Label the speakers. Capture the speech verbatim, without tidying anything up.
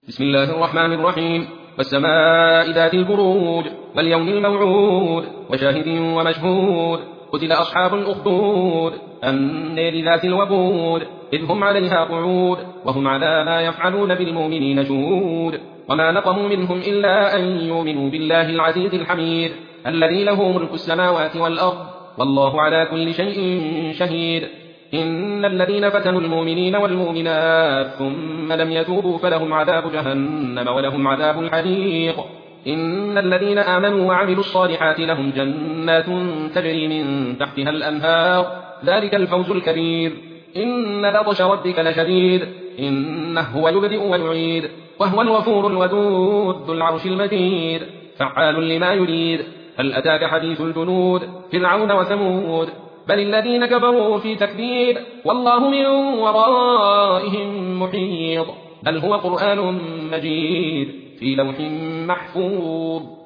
Speaker 1: بسم الله الرحمن الرحيم. والسماء ذات البروج واليوم الموعود وشاهد ومشهود. قتل أصحاب الأخدود النار ذات الوقود إذ هم عليها قعود وهم على ما يفعلون بالمؤمنين شهود. وما نقموا منهم إلا أن يؤمنوا بالله العزيز الحميد الذي له ملك السماوات والأرض والله على كل شيء شهيد. إن الذين فتنوا المؤمنين والمؤمنات ثم لم يتوبوا فلهم عذاب جهنم ولهم عذاب الحريق. إن الذين آمنوا وعملوا الصالحات لهم جنات تجري من تحتها الأنهار ذلك الفوز الكبير. إن بطش ربك لشديد إنه هو يبدئ ويعيد وهو الغفور الودود ذو العرش المجيد فعال لما يريد. هل أتاك حديث الجنود فرعون وثمود بل الذين كفروا في تكذيب والله من ورائهم محيط. بل هو قرآن مجيد في لوح محفوظ.